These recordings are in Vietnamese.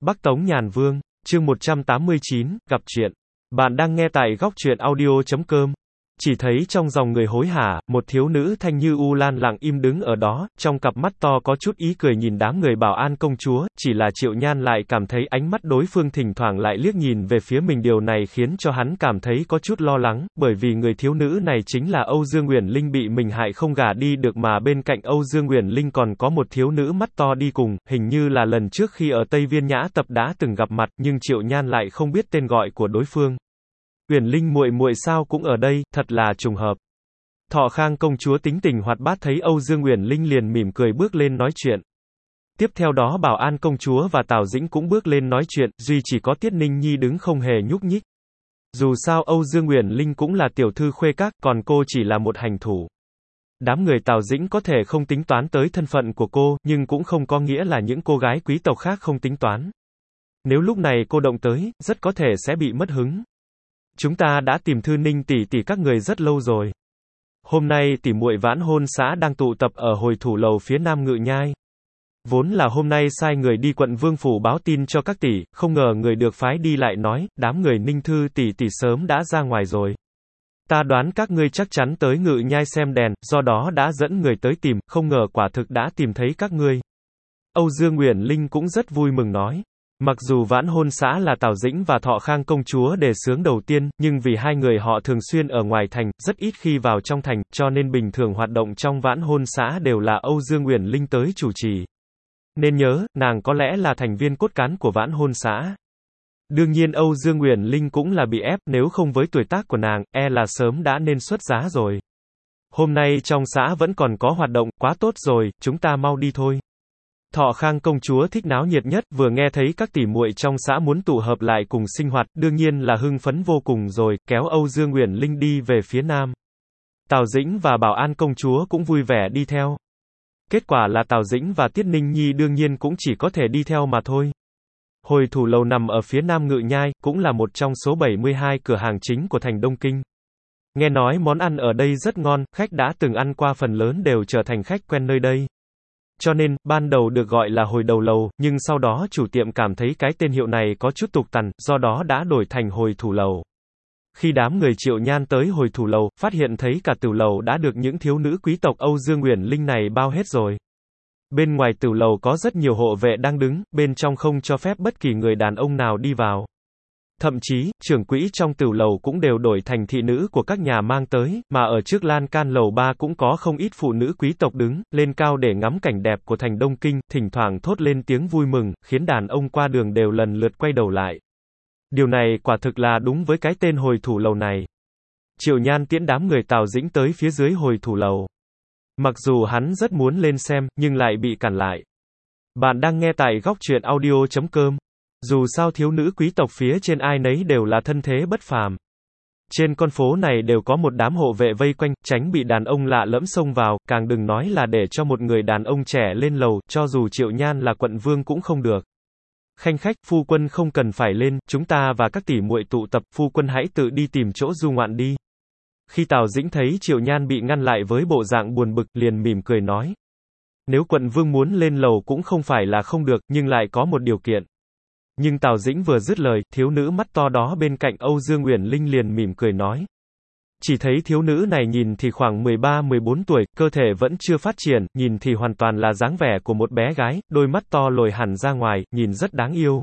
Bắc Tống Nhàn Vương, chương 189, gặp chuyện. Bạn đang nghe tại góc truyện audio.com. Chỉ thấy trong dòng người hối hả, một thiếu nữ thanh như u lan lặng im đứng ở đó, trong cặp mắt to có chút ý cười nhìn đám người bảo an công chúa, chỉ là Triệu Nhan lại cảm thấy ánh mắt đối phương thỉnh thoảng lại liếc nhìn về phía mình, điều này khiến cho hắn cảm thấy có chút lo lắng, bởi vì người thiếu nữ này chính là Âu Dương Uyển Linh bị mình hại không gả đi được, mà bên cạnh Âu Dương Uyển Linh còn có một thiếu nữ mắt to đi cùng, hình như là lần trước khi ở Tây Viên Nhã Tập đã từng gặp mặt, nhưng Triệu Nhan lại không biết tên gọi của đối phương. Uyển Linh muội muội sao cũng ở đây, thật là trùng hợp. Thọ Khang công chúa tính tình hoạt bát thấy Âu Dương Uyển Linh liền mỉm cười bước lên nói chuyện. Tiếp theo đó Bảo An công chúa và Tào Dĩnh cũng bước lên nói chuyện, duy chỉ có Tiết Ninh Nhi đứng không hề nhúc nhích. Dù sao Âu Dương Uyển Linh cũng là tiểu thư khuê các, còn cô chỉ là một hành thủ. Đám người Tào Dĩnh có thể không tính toán tới thân phận của cô, nhưng cũng không có nghĩa là những cô gái quý tộc khác không tính toán. Nếu lúc này cô động tới, rất có thể sẽ bị mất hứng. Chúng ta đã tìm Thư Ninh tỷ tỷ các người rất lâu rồi. Hôm nay tỷ muội Vãn Hôn xã đang tụ tập ở hồi thủ lầu phía Nam Ngự Nhai. Vốn là hôm nay sai người đi quận Vương phủ báo tin cho các tỷ, không ngờ người được phái đi lại nói, đám người Ninh Thư tỷ tỷ sớm đã ra ngoài rồi. Ta đoán các ngươi chắc chắn tới Ngự Nhai xem đèn, do đó đã dẫn người tới tìm, không ngờ quả thực đã tìm thấy các ngươi. Âu Dương Uyển Linh cũng rất vui mừng nói. Mặc dù Vãn Hôn xã là Tào Dĩnh và Thọ Khang công chúa đề xướng đầu tiên, nhưng vì hai người họ thường xuyên ở ngoài thành, rất ít khi vào trong thành, cho nên bình thường hoạt động trong Vãn Hôn xã đều là Âu Dương Uyển Linh tới chủ trì. Nên nhớ, nàng có lẽ là thành viên cốt cán của Vãn Hôn xã. Đương nhiên Âu Dương Uyển Linh cũng là bị ép, nếu không với tuổi tác của nàng, là sớm đã nên xuất giá rồi. Hôm nay trong xã vẫn còn có hoạt động, quá tốt rồi, chúng ta mau đi thôi. Thọ Khang công chúa thích náo nhiệt nhất, vừa nghe thấy các tỷ muội trong xã muốn tụ hợp lại cùng sinh hoạt, đương nhiên là hưng phấn vô cùng rồi, kéo Âu Dương Uyển Linh đi về phía Nam. Tào Dĩnh và Bảo An công chúa cũng vui vẻ đi theo. Kết quả là Tào Dĩnh và Tiết Ninh Nhi đương nhiên cũng chỉ có thể đi theo mà thôi. Hồi thủ lầu nằm ở phía Nam Ngự Nhai, cũng là một trong số 72 cửa hàng chính của thành Đông Kinh. Nghe nói món ăn ở đây rất ngon, khách đã từng ăn qua phần lớn đều trở thành khách quen nơi đây. Cho nên, ban đầu được gọi là hồi đầu lầu, nhưng sau đó chủ tiệm cảm thấy cái tên hiệu này có chút tục tằn, do đó đã đổi thành hồi thủ lầu. Khi đám người Triệu Nhan tới hồi thủ lầu, phát hiện thấy cả tửu lầu đã được những thiếu nữ quý tộc Âu Dương Uyển Linh này bao hết rồi. Bên ngoài tửu lầu có rất nhiều hộ vệ đang đứng, bên trong không cho phép bất kỳ người đàn ông nào đi vào. Thậm chí, trưởng quỹ trong tửu lầu cũng đều đổi thành thị nữ của các nhà mang tới, mà ở trước lan can lầu 3 cũng có không ít phụ nữ quý tộc đứng, lên cao để ngắm cảnh đẹp của thành Đông Kinh, thỉnh thoảng thốt lên tiếng vui mừng, khiến đàn ông qua đường đều lần lượt quay đầu lại. Điều này quả thực là đúng với cái tên hồi thủ lầu này. Triệu Nhan tiễn đám người Tào Dĩnh tới phía dưới hồi thủ lầu. Mặc dù hắn rất muốn lên xem, nhưng lại bị cản lại. Bạn đang nghe tại góc truyện audio.com. Dù sao thiếu nữ quý tộc phía trên ai nấy đều là thân thế bất phàm. Trên con phố này đều có một đám hộ vệ vây quanh, tránh bị đàn ông lạ lẫm xông vào, càng đừng nói là để cho một người đàn ông trẻ lên lầu, cho dù Triệu Nhan là quận vương cũng không được. Khanh khách, phu quân không cần phải lên, chúng ta và các tỷ muội tụ tập, phu quân hãy tự đi tìm chỗ du ngoạn đi. Khi Tào Dĩnh thấy Triệu Nhan bị ngăn lại với bộ dạng buồn bực, liền mỉm cười nói. Nếu quận vương muốn lên lầu cũng không phải là không được, nhưng lại có một điều kiện. Nhưng Tào Dĩnh vừa dứt lời, thiếu nữ mắt to đó bên cạnh Âu Dương Uyển Linh liền mỉm cười nói. Chỉ thấy thiếu nữ này nhìn thì khoảng 13-14 tuổi, cơ thể vẫn chưa phát triển, nhìn thì hoàn toàn là dáng vẻ của một bé gái, đôi mắt to lồi hẳn ra ngoài, nhìn rất đáng yêu.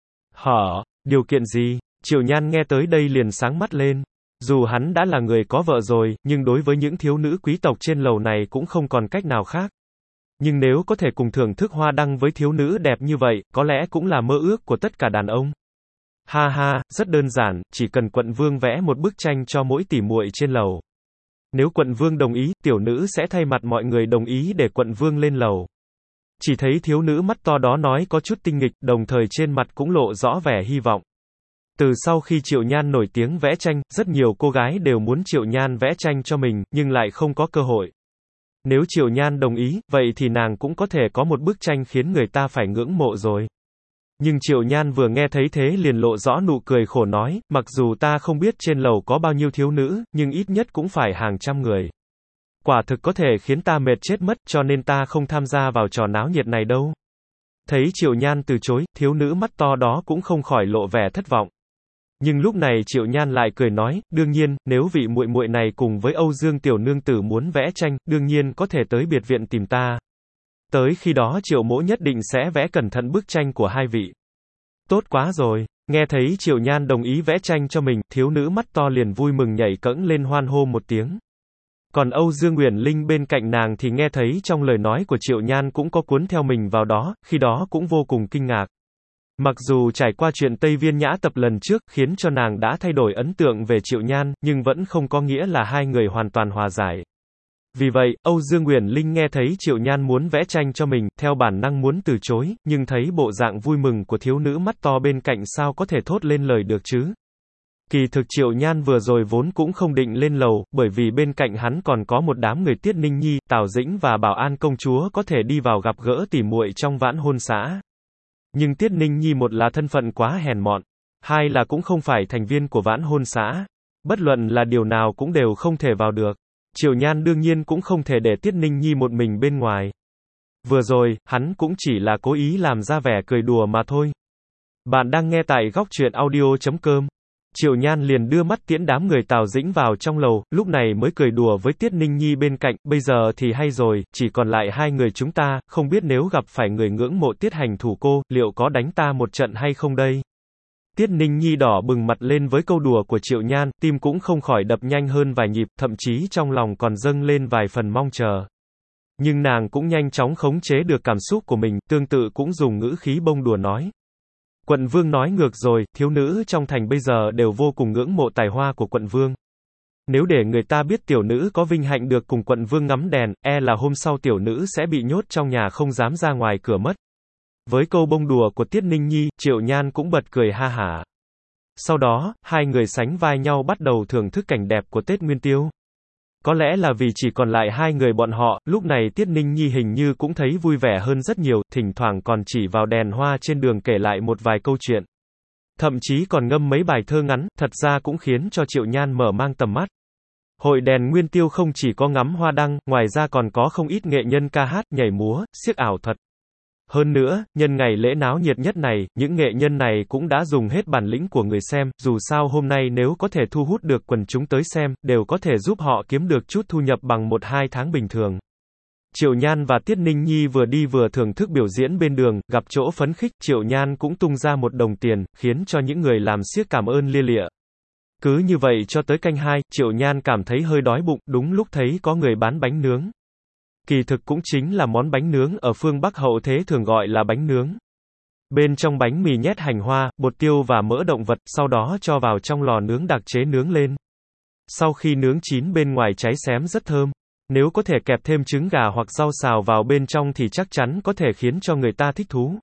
Hả? Điều kiện gì? Triệu Nhan nghe tới đây liền sáng mắt lên. Dù hắn đã là người có vợ rồi, nhưng đối với những thiếu nữ quý tộc trên lầu này cũng không còn cách nào khác. Nhưng nếu có thể cùng thưởng thức hoa đăng với thiếu nữ đẹp như vậy, có lẽ cũng là mơ ước của tất cả đàn ông. Ha ha, rất đơn giản, chỉ cần quận vương vẽ một bức tranh cho mỗi tỷ muội trên lầu. Nếu quận vương đồng ý, tiểu nữ sẽ thay mặt mọi người đồng ý để quận vương lên lầu. Chỉ thấy thiếu nữ mắt to đó nói có chút tinh nghịch, đồng thời trên mặt cũng lộ rõ vẻ hy vọng. Từ sau khi Triệu Nhan nổi tiếng vẽ tranh, rất nhiều cô gái đều muốn Triệu Nhan vẽ tranh cho mình, nhưng lại không có cơ hội. Nếu Triệu Nhan đồng ý, vậy thì nàng cũng có thể có một bức tranh khiến người ta phải ngưỡng mộ rồi. Nhưng Triệu Nhan vừa nghe thấy thế liền lộ rõ nụ cười khổ nói, mặc dù ta không biết trên lầu có bao nhiêu thiếu nữ, nhưng ít nhất cũng phải hàng trăm người. Quả thực có thể khiến ta mệt chết mất, cho nên ta không tham gia vào trò náo nhiệt này đâu. Thấy Triệu Nhan từ chối, thiếu nữ mắt to đó cũng không khỏi lộ vẻ thất vọng. Nhưng lúc này Triệu Nhan lại cười nói, đương nhiên, nếu vị muội muội này cùng với Âu Dương tiểu nương tử muốn vẽ tranh, đương nhiên có thể tới biệt viện tìm ta. Tới khi đó Triệu mỗ nhất định sẽ vẽ cẩn thận bức tranh của hai vị. Tốt quá rồi. Nghe thấy Triệu Nhan đồng ý vẽ tranh cho mình, thiếu nữ mắt to liền vui mừng nhảy cẫng lên hoan hô một tiếng. Còn Âu Dương Uyển Linh bên cạnh nàng thì nghe thấy trong lời nói của Triệu Nhan cũng có cuốn theo mình vào đó, khi đó cũng vô cùng kinh ngạc. Mặc dù trải qua chuyện Tây Viên Nhã Tập lần trước khiến cho nàng đã thay đổi ấn tượng về Triệu Nhan, nhưng vẫn không có nghĩa là hai người hoàn toàn hòa giải. Vì vậy, Âu Dương Uyển Linh nghe thấy Triệu Nhan muốn vẽ tranh cho mình, theo bản năng muốn từ chối, nhưng thấy bộ dạng vui mừng của thiếu nữ mắt to bên cạnh sao có thể thốt lên lời được chứ. Kỳ thực Triệu Nhan vừa rồi vốn cũng không định lên lầu, bởi vì bên cạnh hắn còn có một đám người Tiết Ninh Nhi, Tào Dĩnh và Bảo An công chúa có thể đi vào gặp gỡ tỉ muội trong vãn hôn xã. Nhưng Tiết Ninh Nhi một là thân phận quá hèn mọn, hai là cũng không phải thành viên của vãn hôn xã. Bất luận là điều nào cũng đều không thể vào được. Triệu Nhan đương nhiên cũng không thể để Tiết Ninh Nhi một mình bên ngoài. Vừa rồi, hắn cũng chỉ là cố ý làm ra vẻ cười đùa mà thôi. Bạn đang nghe tại góc truyện audio.com. Triệu Nhan liền đưa mắt tiễn đám người Tào Dĩnh vào trong lầu, lúc này mới cười đùa với Tiết Ninh Nhi bên cạnh, bây giờ thì hay rồi, chỉ còn lại hai người chúng ta, không biết nếu gặp phải người ngưỡng mộ Tiết hành thủ cô, liệu có đánh ta một trận hay không đây? Tiết Ninh Nhi đỏ bừng mặt lên với câu đùa của Triệu Nhan, tim cũng không khỏi đập nhanh hơn vài nhịp, thậm chí trong lòng còn dâng lên vài phần mong chờ. Nhưng nàng cũng nhanh chóng khống chế được cảm xúc của mình, tương tự cũng dùng ngữ khí bông đùa nói. Quận vương nói ngược rồi, thiếu nữ trong thành bây giờ đều vô cùng ngưỡng mộ tài hoa của quận vương. Nếu để người ta biết tiểu nữ có vinh hạnh được cùng quận vương ngắm đèn, e là hôm sau tiểu nữ sẽ bị nhốt trong nhà không dám ra ngoài cửa mất. Với câu bông đùa của Tiết Ninh Nhi, Triệu Nhan cũng bật cười ha hả. Sau đó, hai người sánh vai nhau bắt đầu thưởng thức cảnh đẹp của Tết Nguyên Tiêu. Có lẽ là vì chỉ còn lại hai người bọn họ, lúc này Tiết Ninh Nhi hình như cũng thấy vui vẻ hơn rất nhiều, thỉnh thoảng còn chỉ vào đèn hoa trên đường kể lại một vài câu chuyện. Thậm chí còn ngâm mấy bài thơ ngắn, thật ra cũng khiến cho Triệu Nhan mở mang tầm mắt. Hội đèn Nguyên Tiêu không chỉ có ngắm hoa đăng, ngoài ra còn có không ít nghệ nhân ca hát, nhảy múa, xiếc ảo thuật. Hơn nữa, nhân ngày lễ náo nhiệt nhất này, những nghệ nhân này cũng đã dùng hết bản lĩnh của người xem, dù sao hôm nay nếu có thể thu hút được quần chúng tới xem, đều có thể giúp họ kiếm được chút thu nhập bằng 1-2 tháng bình thường. Triệu Nhan và Tiết Ninh Nhi vừa đi vừa thưởng thức biểu diễn bên đường, gặp chỗ phấn khích, Triệu Nhan cũng tung ra 1 đồng tiền, khiến cho những người làm xiếc cảm ơn lia lịa. Cứ như vậy cho tới canh 2, Triệu Nhan cảm thấy hơi đói bụng, đúng lúc thấy có người bán bánh nướng. Kỳ thực cũng chính là món bánh nướng ở phương Bắc hậu thế thường gọi là bánh nướng. Bên trong bánh mì nhét hành hoa, bột tiêu và mỡ động vật, sau đó cho vào trong lò nướng đặc chế nướng lên. Sau khi nướng chín bên ngoài cháy xém rất thơm. Nếu có thể kẹp thêm trứng gà hoặc rau xào vào bên trong thì chắc chắn có thể khiến cho người ta thích thú.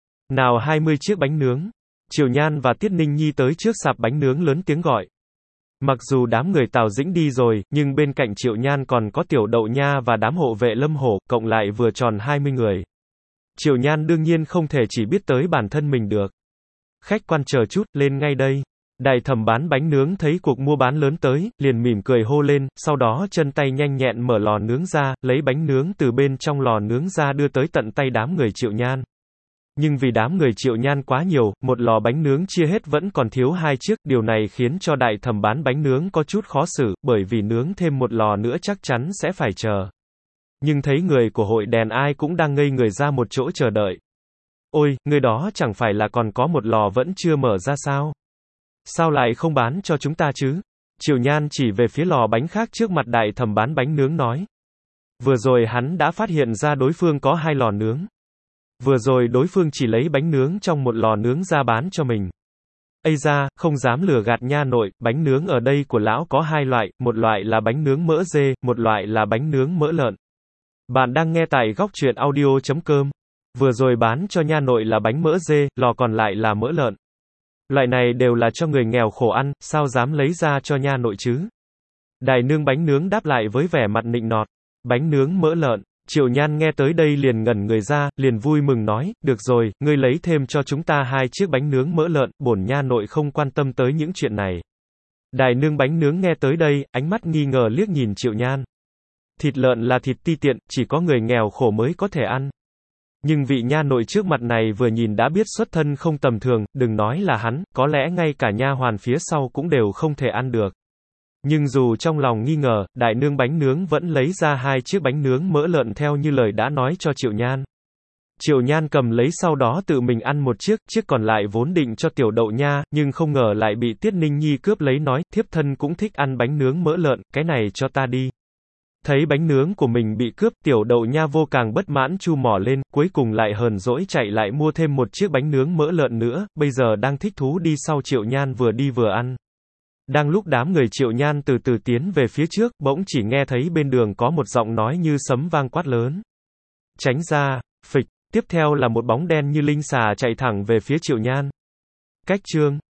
Nào 20 chiếc bánh nướng. Triệu Nhan và Tiết Ninh Nhi tới trước sạp bánh nướng lớn tiếng gọi. Mặc dù đám người Tào Dĩnh đi rồi, nhưng bên cạnh Triệu Nhan còn có Tiểu Đậu Nha và đám hộ vệ Lâm Hổ, cộng lại vừa tròn 20 người. Triệu Nhan đương nhiên không thể chỉ biết tới bản thân mình được. Khách quan chờ chút, lên ngay đây. Đại thẩm bán bánh nướng thấy cuộc mua bán lớn tới, liền mỉm cười hô lên, sau đó chân tay nhanh nhẹn mở lò nướng ra, lấy bánh nướng từ bên trong lò nướng ra đưa tới tận tay đám người Triệu Nhan. Nhưng vì đám người Triệu Nhan quá nhiều, một lò bánh nướng chia hết vẫn còn thiếu 2 chiếc, điều này khiến cho đại thẩm bán bánh nướng có chút khó xử, bởi vì nướng thêm một lò nữa chắc chắn sẽ phải chờ. Nhưng thấy người của hội đèn ai cũng đang ngây người ra một chỗ chờ đợi. Ôi, người đó chẳng phải là còn có một lò vẫn chưa mở ra sao? Sao lại không bán cho chúng ta chứ? Triệu Nhan chỉ về phía lò bánh khác trước mặt đại thẩm bán bánh nướng nói. Vừa rồi hắn đã phát hiện ra đối phương có 2 lò nướng. Vừa rồi đối phương chỉ lấy bánh nướng trong một lò nướng ra bán cho mình. Ây da, không dám lừa gạt nha nội, bánh nướng ở đây của lão có 2 loại, một loại là bánh nướng mỡ dê, một loại là bánh nướng mỡ lợn. Bạn đang nghe tại góc truyện audio.com. Vừa rồi bán cho nha nội là bánh mỡ dê, lò còn lại là mỡ lợn. Loại này đều là cho người nghèo khổ ăn, sao dám lấy ra cho nha nội chứ? Đại nương bánh nướng đáp lại với vẻ mặt nịnh nọt. Bánh nướng mỡ lợn. Triệu Nhan nghe tới đây liền ngẩn người ra, liền vui mừng nói, được rồi, ngươi lấy thêm cho chúng ta 2 chiếc bánh nướng mỡ lợn, bổn nha nội không quan tâm tới những chuyện này. Đại nương bánh nướng nghe tới đây, ánh mắt nghi ngờ liếc nhìn Triệu Nhan. Thịt lợn là thịt ti tiện, chỉ có người nghèo khổ mới có thể ăn. Nhưng vị nha nội trước mặt này vừa nhìn đã biết xuất thân không tầm thường, đừng nói là hắn, có lẽ ngay cả nha hoàn phía sau cũng đều không thể ăn được. Nhưng dù trong lòng nghi ngờ, đại nương bánh nướng vẫn lấy ra 2 chiếc bánh nướng mỡ lợn theo như lời đã nói cho Triệu Nhan. Triệu Nhan cầm lấy sau đó tự mình ăn một chiếc, chiếc còn lại vốn định cho Tiểu Đậu Nha, nhưng không ngờ lại bị Tiết Ninh Nhi cướp lấy nói, thiếp thân cũng thích ăn bánh nướng mỡ lợn, cái này cho ta đi. Thấy bánh nướng của mình bị cướp, Tiểu Đậu Nha vô càng bất mãn chu mỏ lên, cuối cùng lại hờn dỗi chạy lại mua thêm một chiếc bánh nướng mỡ lợn nữa, bây giờ đang thích thú đi sau Triệu Nhan vừa đi vừa ăn. Đang lúc đám người Triệu Nhan từ từ tiến về phía trước, bỗng chỉ nghe thấy bên đường có một giọng nói như sấm vang quát lớn. Tránh ra, phịch, tiếp theo là một bóng đen như linh xà chạy thẳng về phía Triệu Nhan. Cách chương